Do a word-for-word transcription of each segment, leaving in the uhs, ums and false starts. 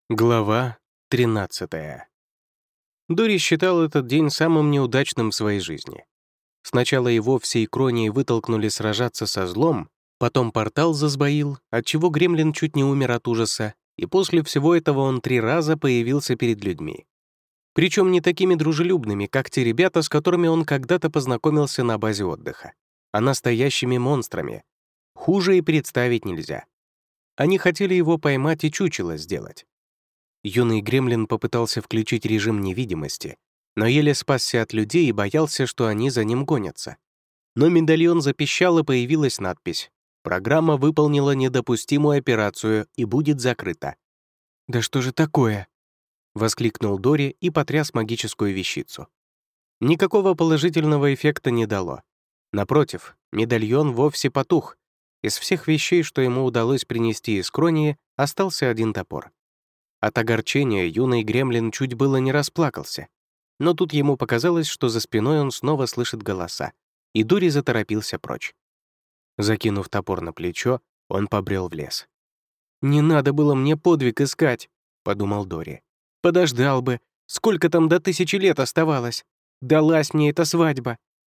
Глава тринадцатая. Дори считал этот день самым неудачным в своей жизни. Сначала его всей Кронии вытолкнули сражаться со злом, потом портал засбоил, отчего Гремлин чуть не умер от ужаса, и после всего этого он три раза появился перед людьми. Причем не такими дружелюбными, как те ребята, с которыми он когда-то познакомился на базе отдыха, а настоящими монстрами. Хуже и представить нельзя. Они хотели его поймать и чучело сделать. Юный Гремлин попытался включить режим невидимости, но еле спасся от людей и боялся, что они за ним гонятся. Но медальон запищал, и появилась надпись: «Программа выполнила недопустимую операцию и будет закрыта». «Да что же такое?» — воскликнул Дори и потряс магическую вещицу. Никакого положительного эффекта не дало. Напротив, медальон вовсе потух. Из всех вещей, что ему удалось принести из Кронии, остался один топор. От огорчения юный Гремлин чуть было не расплакался. Но тут ему показалось, что за спиной он снова слышит голоса, и Дори заторопился прочь. Закинув топор на плечо, он побрел в лес. «Не надо было мне подвиг искать», — подумал Дори. «Подождал бы. Сколько там до тысячи лет оставалось? Далась мне эта свадьба».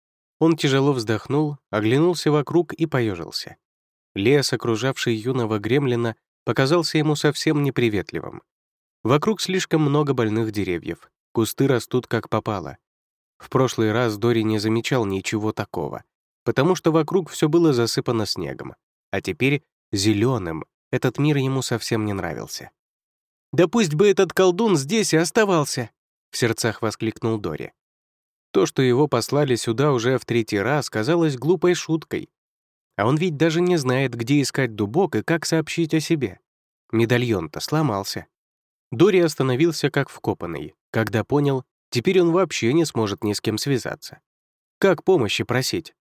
Он тяжело вздохнул, оглянулся вокруг и поежился. Лес, окружавший юного Гремлина, показался ему совсем неприветливым. Вокруг слишком много больных деревьев, кусты растут как попало. В прошлый раз Дори не замечал ничего такого, потому что вокруг все было засыпано снегом, а теперь зеленым этот мир ему совсем не нравился. «Да пусть бы этот колдун здесь и оставался!» — в сердцах воскликнул Дори. То, что его послали сюда уже в третий раз, казалось глупой шуткой. А он ведь даже не знает, где искать дубок и как сообщить о себе. Медальон-то сломался. Дори остановился как вкопанный, когда понял, теперь он вообще не сможет ни с кем связаться. Как помощи просить?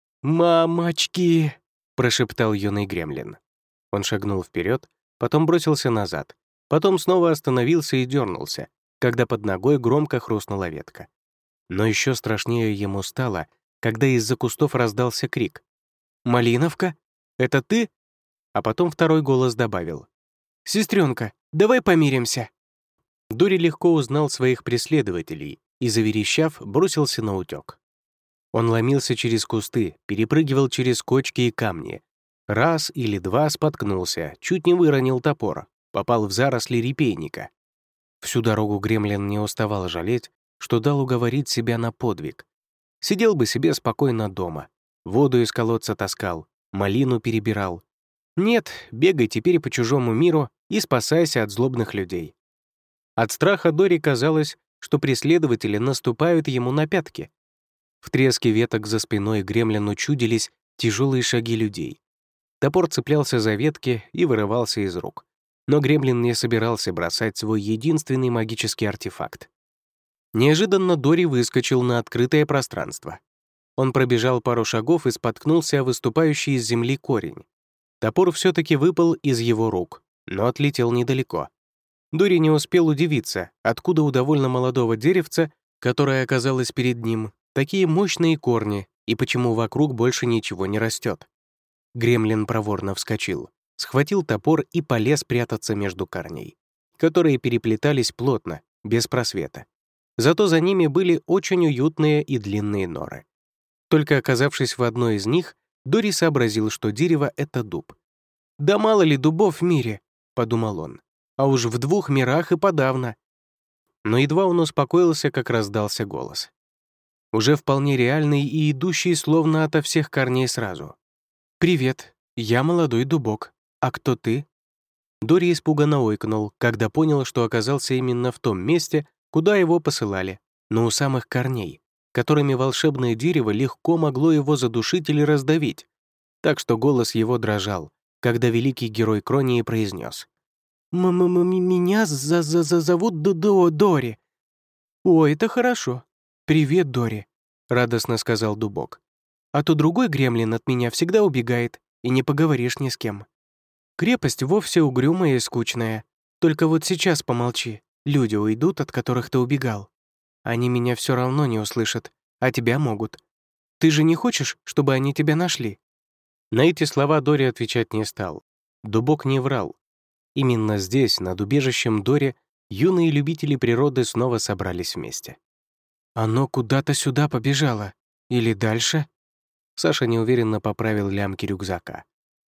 «Мамочки!» — прошептал юный Гремлин. Он шагнул вперед, потом бросился назад, потом снова остановился и дернулся, когда под ногой громко хрустнула ветка. Но еще страшнее ему стало, когда из-за кустов раздался крик. «Малиновка? Это ты?» А потом второй голос добавил: «Сестренка, давай помиримся». Дори легко узнал своих преследователей и, заверещав, бросился на утёк. Он ломился через кусты, перепрыгивал через кочки и камни. Раз или два споткнулся, чуть не выронил топор, попал в заросли репейника. Всю дорогу Гремлин не уставал жалеть, что дал уговорить себя на подвиг. Сидел бы себе спокойно дома, воду из колодца таскал, малину перебирал. Нет, бегай теперь по чужому миру и спасайся от злобных людей. От страха Дори казалось, что преследователи наступают ему на пятки. В треске веток за спиной Гремлину чудились тяжелые шаги людей. Топор цеплялся за ветки и вырывался из рук. Но Гремлин не собирался бросать свой единственный магический артефакт. Неожиданно Дори выскочил на открытое пространство. Он пробежал пару шагов и споткнулся о выступающий из земли корень. Топор все-таки выпал из его рук, но отлетел недалеко. Дори не успел удивиться, откуда у довольно молодого деревца, которое оказалось перед ним, такие мощные корни и почему вокруг больше ничего не растет. Гремлин проворно вскочил, схватил топор и полез прятаться между корней, которые переплетались плотно, без просвета. Зато за ними были очень уютные и длинные норы. Только оказавшись в одной из них, Дори сообразил, что дерево — это дуб. «Да мало ли дубов в мире», — подумал он, «а уж в двух мирах и подавно». Но едва он успокоился, как раздался голос. Уже вполне реальный и идущий словно ото всех корней сразу. «Привет, я молодой дубок. А кто ты?» Дори испуганно ойкнул, когда понял, что оказался именно в том месте, куда его посылали, но у самых корней, которыми волшебное дерево легко могло его задушить или раздавить. Так что голос его дрожал, когда великий герой Кронии произнес: «М-м-м-меня за за за зовут Д-Д Дори». «О, это хорошо. Привет, Дори», — радостно сказал дубок. «А то другой гремлин от меня всегда убегает, и не поговоришь ни с кем. Крепость вовсе угрюмая и скучная. Только вот сейчас помолчи, люди уйдут, от которых ты убегал. Они меня все равно не услышат, а тебя могут. Ты же не хочешь, чтобы они тебя нашли?» На эти слова Дори отвечать не стал. Дубок не врал. Именно здесь, над убежищем Дори, юные любители природы снова собрались вместе. «Оно куда-то сюда побежало. Или дальше?» Саша неуверенно поправил лямки рюкзака.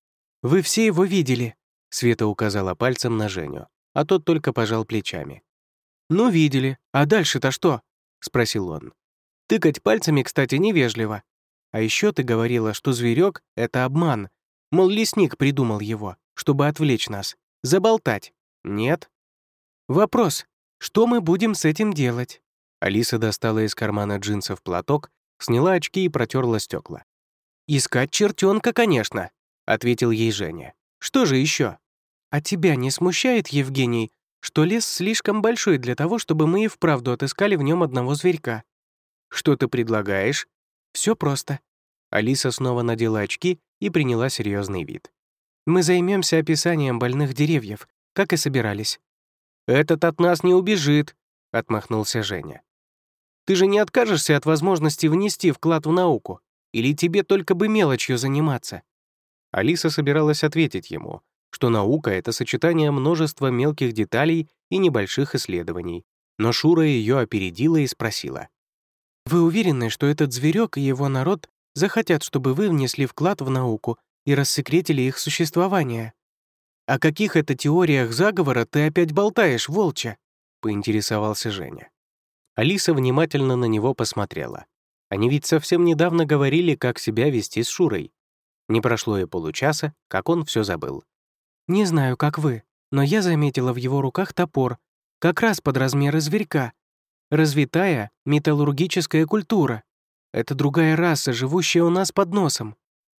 «Вы все его видели?» Света указала пальцем на Женю, а тот только пожал плечами. «Ну, видели. А дальше-то что?» — спросил он. «Тыкать пальцами, кстати, невежливо. А еще ты говорила, что зверек — это обман. Мол, лесник придумал его, чтобы отвлечь нас. Заболтать. Нет?» «Вопрос. Что мы будем с этим делать?» Алиса достала из кармана джинсов платок, сняла очки и протерла стекла. «Искать чертенка, конечно», — ответил ей Женя. «Что же еще? А тебя не смущает, Евгений, что лес слишком большой для того, чтобы мы и вправду отыскали в нем одного зверька?» «Что ты предлагаешь?» «Все просто». Алиса снова надела очки и приняла серьезный вид. «Мы займемся описанием больных деревьев, как и собирались». «Этот от нас не убежит», — отмахнулся Женя. «Ты же не откажешься от возможности внести вклад в науку? Или тебе только бы мелочью заниматься?» Алиса собиралась ответить ему, что наука — это сочетание множества мелких деталей и небольших исследований, но Шура ее опередила и спросила. «Вы уверены, что этот зверек и его народ захотят, чтобы вы внесли вклад в науку и рассекретили их существование?» «О каких это теориях заговора ты опять болтаешь, волча?» — поинтересовался Женя. Алиса внимательно на него посмотрела. Они ведь совсем недавно говорили, как себя вести с Шурой. Не прошло и получаса, как он все забыл. «Не знаю, как вы, но я заметила в его руках топор, как раз под размеры зверька. Развитая металлургическая культура. Это другая раса, живущая у нас под носом».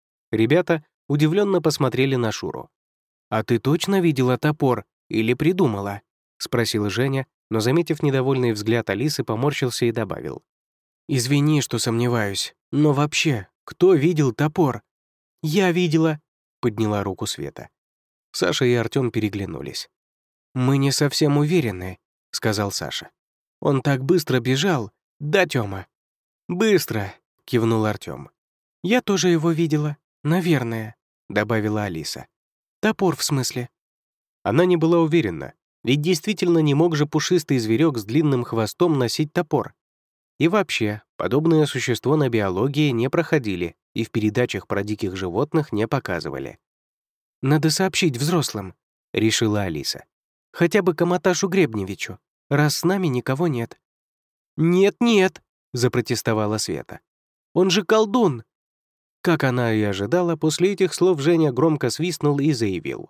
Ребята удивленно посмотрели на Шуру. «А ты точно видела топор или придумала?» — спросил Женя, но, заметив недовольный взгляд Алисы, поморщился и добавил. «Извини, что сомневаюсь, но вообще, кто видел топор?» «Я видела», — подняла руку Света. Саша и Артём переглянулись. «Мы не совсем уверены», — сказал Саша. «Он так быстро бежал, да, Тёма?» «Быстро», — кивнул Артём. «Я тоже его видела, наверное», — добавила Алиса. «Топор, в смысле?» Она не была уверена, ведь действительно не мог же пушистый зверек с длинным хвостом носить топор. И вообще, подобное существо на биологии не проходили и в передачах про диких животных не показывали. «Надо сообщить взрослым», — решила Алиса. «Хотя бы Каматашу Гребневичу, раз с нами никого нет». «Нет-нет», — запротестовала Света. «Он же колдун!» Как она и ожидала, после этих слов Женя громко свистнул и заявил.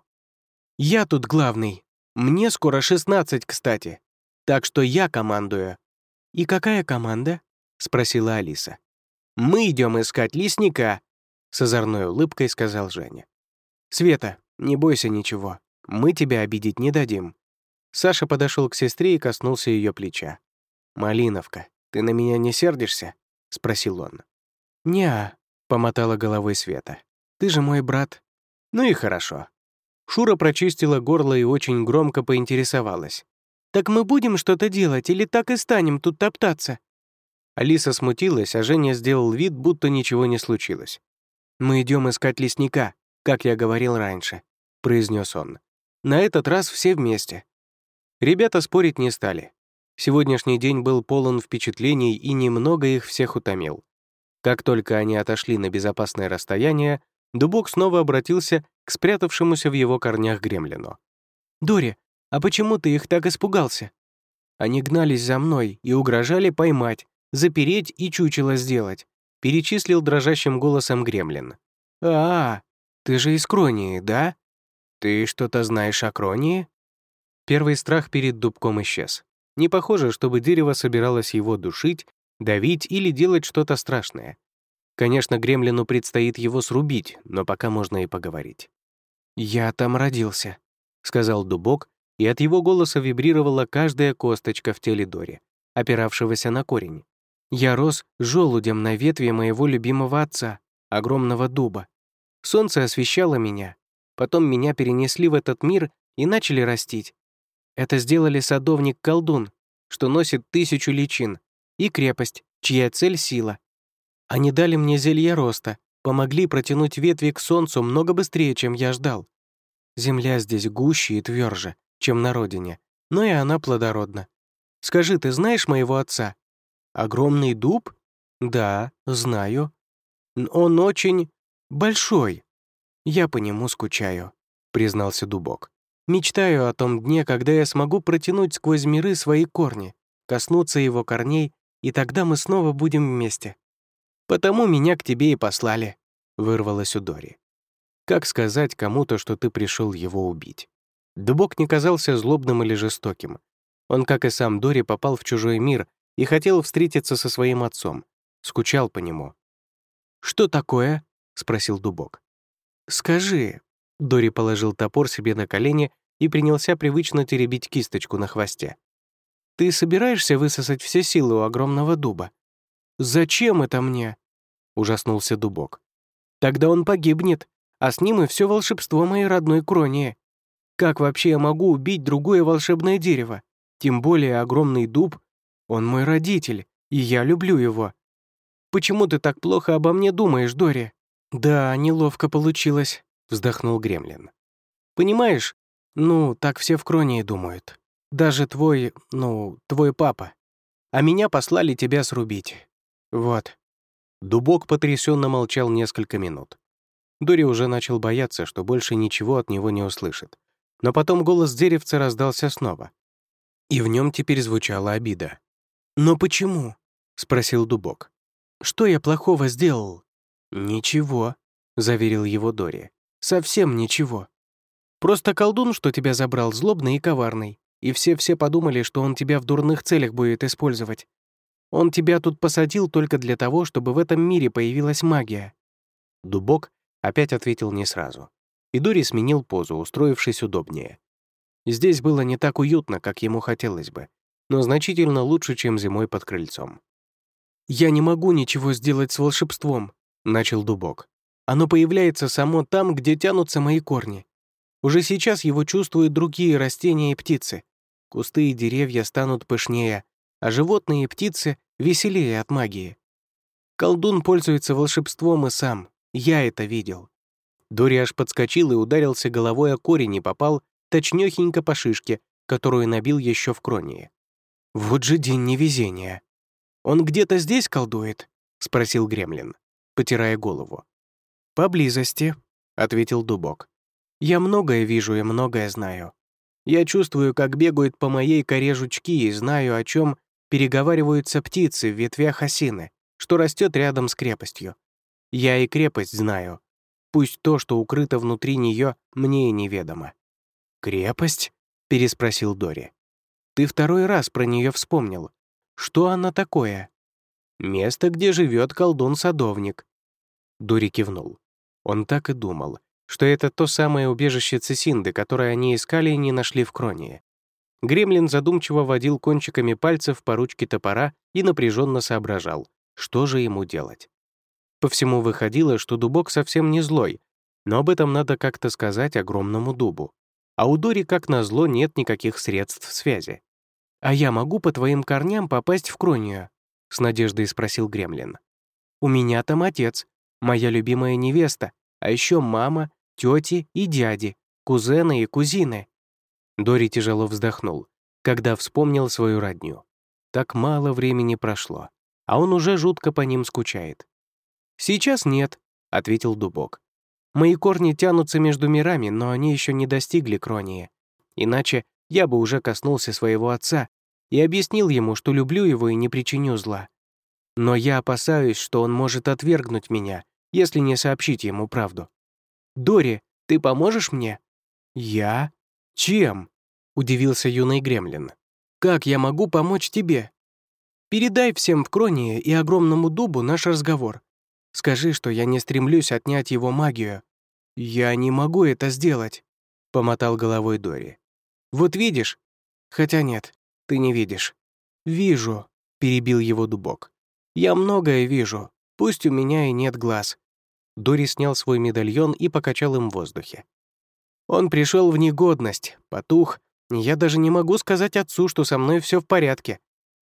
«Я тут главный. Мне скоро шестнадцать, кстати. Так что я командую». «И какая команда?» — спросила Алиса. «Мы идем искать лесника», — с озорной улыбкой сказал Женя. «Света, не бойся ничего. Мы тебя обидеть не дадим». Саша подошел к сестре и коснулся ее плеча. «Малиновка, ты на меня не сердишься?» — спросил он. «Не-а», — помотала головой Света. «Ты же мой брат». «Ну и хорошо». Шура прочистила горло и очень громко поинтересовалась. «Так мы будем что-то делать или так и станем тут топтаться?» Алиса смутилась, а Женя сделал вид, будто ничего не случилось. «Мы идем искать лесника, как я говорил раньше», — произнес он. «На этот раз все вместе». Ребята спорить не стали. Сегодняшний день был полон впечатлений и немного их всех утомил. Как только они отошли на безопасное расстояние, Дубок снова обратился к спрятавшемуся в его корнях гремлину. «Дори, а почему ты их так испугался?» «Они гнались за мной и угрожали поймать, запереть и чучело сделать», перечислил дрожащим голосом гремлин. «А, ты же из Кронии, да? Ты что-то знаешь о Кронии?» Первый страх перед Дубком исчез. Не похоже, чтобы дерево собиралось его душить, давить или делать что-то страшное. Конечно, гремлину предстоит его срубить, но пока можно и поговорить. «Я там родился», — сказал Дубок, и от его голоса вибрировала каждая косточка в теле Дори, опиравшегося на корень. «Я рос желудем на ветви моего любимого отца, огромного дуба. Солнце освещало меня. Потом меня перенесли в этот мир и начали растить. Это сделали садовник-колдун, что носит тысячу личин, и крепость, чья цель — сила. Они дали мне зелье роста, помогли протянуть ветви к солнцу много быстрее, чем я ждал. Земля здесь гуще и тверже, чем на родине, но и она плодородна. Скажи, ты знаешь моего отца? Огромный дуб? Да, знаю. Н- Он очень большой. Я по нему скучаю, признался дубок. Мечтаю о том дне, когда я смогу протянуть сквозь миры свои корни, коснуться его корней, и тогда мы снова будем вместе. Потому меня к тебе и послали, вырвалось у Дори. Как сказать кому-то, что ты пришел его убить? Дубок не казался злобным или жестоким. Он, как и сам Дори, попал в чужой мир и хотел встретиться со своим отцом. Скучал по нему. «Что такое?» — спросил Дубок. «Скажи». Дори положил топор себе на колени и принялся привычно теребить кисточку на хвосте. «Ты собираешься высосать все силы у огромного дуба?» «Зачем это мне?» — ужаснулся Дубок. «Тогда он погибнет, а с ним и все волшебство моей родной Кронии. Как вообще я могу убить другое волшебное дерево? Тем более огромный дуб. Он мой родитель, и я люблю его. Почему ты так плохо обо мне думаешь, Дори?» «Да, неловко получилось», — вздохнул Гремлин. «Понимаешь, ну, так все в Кронии думают. Даже твой, ну, твой папа. А меня послали тебя срубить. Вот». Дубок потрясенно молчал несколько минут. Дори уже начал бояться, что больше ничего от него не услышит. Но потом голос деревца раздался снова. И в нем теперь звучала обида. «Но почему?» — спросил Дубок. «Что я плохого сделал?» «Ничего», — заверил его Дори. «Совсем ничего. Просто колдун, что тебя забрал, злобный и коварный, и все-все подумали, что он тебя в дурных целях будет использовать. Он тебя тут посадил только для того, чтобы в этом мире появилась магия». Дубок опять ответил не сразу. И Дори сменил позу, устроившись удобнее. Здесь было не так уютно, как ему хотелось бы, но значительно лучше, чем зимой под крыльцом. «Я не могу ничего сделать с волшебством», — начал Дубок. «Оно появляется само там, где тянутся мои корни. Уже сейчас его чувствуют другие растения и птицы. Кусты и деревья станут пышнее, а животные и птицы веселее от магии. Колдун пользуется волшебством и сам. Я это видел». Дори аж подскочил и ударился головой о корень и попал точнёхенько по шишке, которую набил еще в Кронии. «Вот же день невезения. Он где-то здесь колдует?» — спросил Гремлин, потирая голову. «Поблизости», — ответил Дубок. «Я многое вижу и многое знаю. Я чувствую, как бегают по моей коре жучки, и знаю, о чем переговариваются птицы в ветвях осины, что растет рядом с крепостью. Я и крепость знаю. Пусть то, что укрыто внутри нее, мне и неведомо». «Крепость?» — переспросил Дори. «Ты второй раз про нее вспомнил. Что она такое?» «Место, где живет колдун-садовник». Дори кивнул. Он так и думал, что это то самое убежище Цисинды, которое они искали и не нашли в Кронии. Гремлин задумчиво водил кончиками пальцев по ручке топора и напряженно соображал, что же ему делать. По всему выходило, что дубок совсем не злой, но об этом надо как-то сказать огромному дубу. А у Дори, как назло, нет никаких средств связи. «А я могу по твоим корням попасть в Кронию?» — с надеждой спросил Гремлин. «У меня там отец, моя любимая невеста, а еще мама, тети и дяди, кузены и кузины». Дори тяжело вздохнул, когда вспомнил свою родню. Так мало времени прошло, а он уже жутко по ним скучает. «Сейчас нет», — ответил Дубок. «Мои корни тянутся между мирами, но они еще не достигли Кронии. Иначе я бы уже коснулся своего отца и объяснил ему, что люблю его и не причиню зла. Но я опасаюсь, что он может отвергнуть меня, если не сообщить ему правду. Дори, ты поможешь мне?» «Я? Чем?» — удивился юный гремлин. «Как я могу помочь тебе? Передай всем в Кронии и огромному дубу наш разговор. Скажи, что я не стремлюсь отнять его магию». «Я не могу это сделать», — помотал головой Дори. «Вот видишь? Хотя нет, ты не видишь». «Вижу», — перебил его дубок. «Я многое вижу, пусть у меня и нет глаз». Дори снял свой медальон и покачал им в воздухе. «Он пришел в негодность, потух, и я даже не могу сказать отцу, что со мной все в порядке.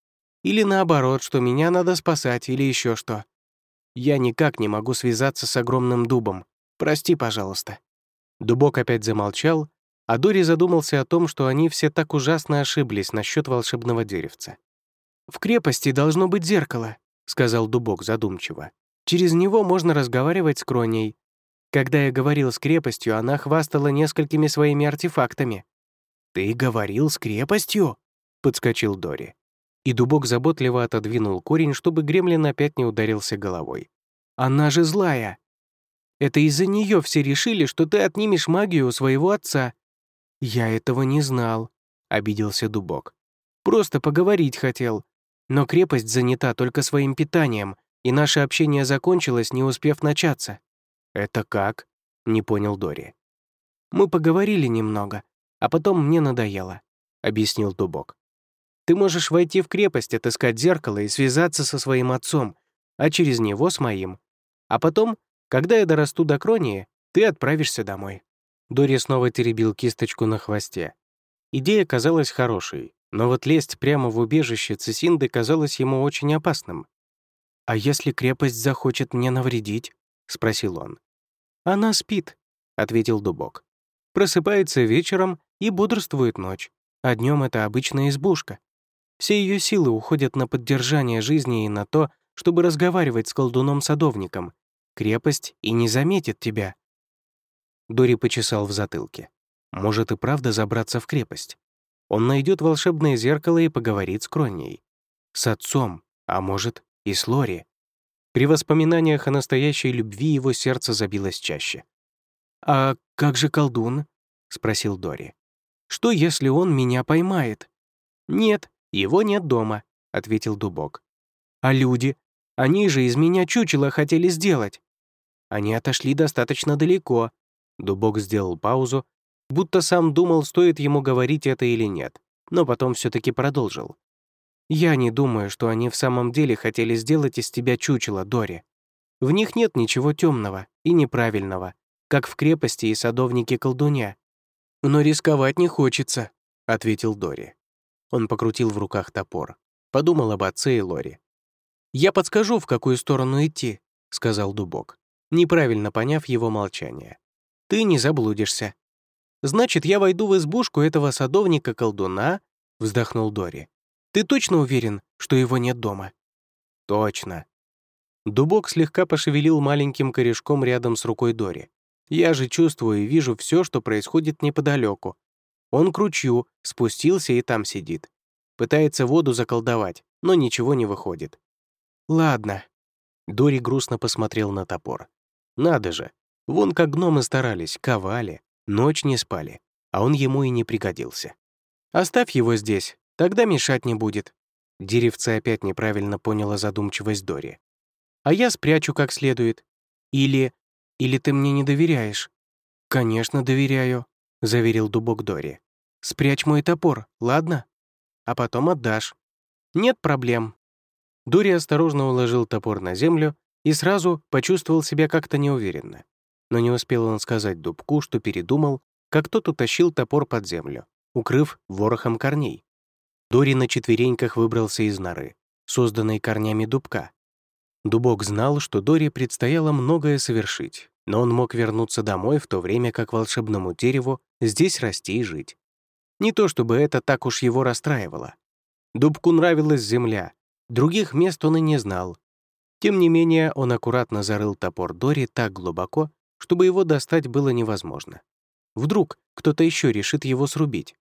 Или наоборот, что меня надо спасать, или еще что. Я никак не могу связаться с огромным дубом. Прости, пожалуйста». Дубок опять замолчал, а Дори задумался о том, что они все так ужасно ошиблись насчет волшебного деревца. «В крепости должно быть зеркало», — сказал Дубок задумчиво. «Через него можно разговаривать с Кроней. Когда я говорил с крепостью, она хвастала несколькими своими артефактами». «Ты говорил с крепостью?» — подскочил Дори. И Дубок заботливо отодвинул корень, чтобы гремлин опять не ударился головой. «Она же злая! Это из-за нее все решили, что ты отнимешь магию у своего отца». «Я этого не знал», — обиделся Дубок. «Просто поговорить хотел. Но крепость занята только своим питанием, и наше общение закончилось, не успев начаться». «Это как?» — не понял Дори. «Мы поговорили немного, а потом мне надоело», — объяснил Дубок. «Ты можешь войти в крепость, отыскать зеркало и связаться со своим отцом, а через него с моим. А потом, когда я дорасту до Кронии, ты отправишься домой». Дори снова теребил кисточку на хвосте. Идея казалась хорошей, но вот лезть прямо в убежище Цисинды казалось ему очень опасным. «А если крепость захочет мне навредить?» — спросил он. «Она спит», — ответил Дубок. «Просыпается вечером и бодрствует ночь, а днем это обычная избушка. Все ее силы уходят на поддержание жизни и на то, чтобы разговаривать с колдуном-садовником. Крепость и не заметит тебя». Дори почесал в затылке. Может и правда забраться в крепость. Он найдет волшебное зеркало и поговорит с Кроней. С отцом, а может и с Лори. При воспоминаниях о настоящей любви его сердце забилось чаще. «А как же колдун?» — спросил Дори. «Что, если он меня поймает?» «Нет, его нет дома», — ответил Дубок. «А люди? Они же из меня чучело хотели сделать». «Они отошли достаточно далеко». Дубок сделал паузу, будто сам думал, стоит ему говорить это или нет, но потом все-таки продолжил. «Я не думаю, что они в самом деле хотели сделать из тебя чучело, Дори. В них нет ничего темного и неправильного, как в крепости и садовнике колдуня. Но рисковать не хочется», — ответил Дори. Он покрутил в руках топор, подумал об отце и Лори. «Я подскажу, в какую сторону идти», — сказал Дубок, неправильно поняв его молчание. «Ты не заблудишься». «Значит, я войду в избушку этого садовника-колдуна?» — вздохнул Дори. «Ты точно уверен, что его нет дома?» «Точно». Дубок слегка пошевелил маленьким корешком рядом с рукой Дори. «Я же чувствую и вижу все, что происходит неподалеку. Он к ручью спустился и там сидит. Пытается воду заколдовать, но ничего не выходит». «Ладно». Дори грустно посмотрел на топор. «Надо же, вон как гномы старались, ковали, ночь не спали, а он ему и не пригодился. Оставь его здесь, тогда мешать не будет». Деревце опять неправильно поняло задумчивость Дори. «А я спрячу как следует. Или... Или ты мне не доверяешь?» «Конечно, доверяю», — заверил Дубок Дори. «Спрячь мой топор, ладно? А потом отдашь». «Нет проблем». Дори осторожно уложил топор на землю и сразу почувствовал себя как-то неуверенно. Но не успел он сказать Дубку, что передумал, как тот утащил топор под землю, укрыв ворохом корней. Дори на четвереньках выбрался из норы, созданной корнями дубка. Дубок знал, что Дори предстояло многое совершить, но он мог вернуться домой в то время, как волшебному дереву здесь расти и жить. Не то чтобы это так уж его расстраивало. Дубку нравилась земля, других мест он и не знал. Тем не менее, он аккуратно зарыл топор Дори так глубоко, чтобы его достать было невозможно. Вдруг кто-то еще решит его срубить.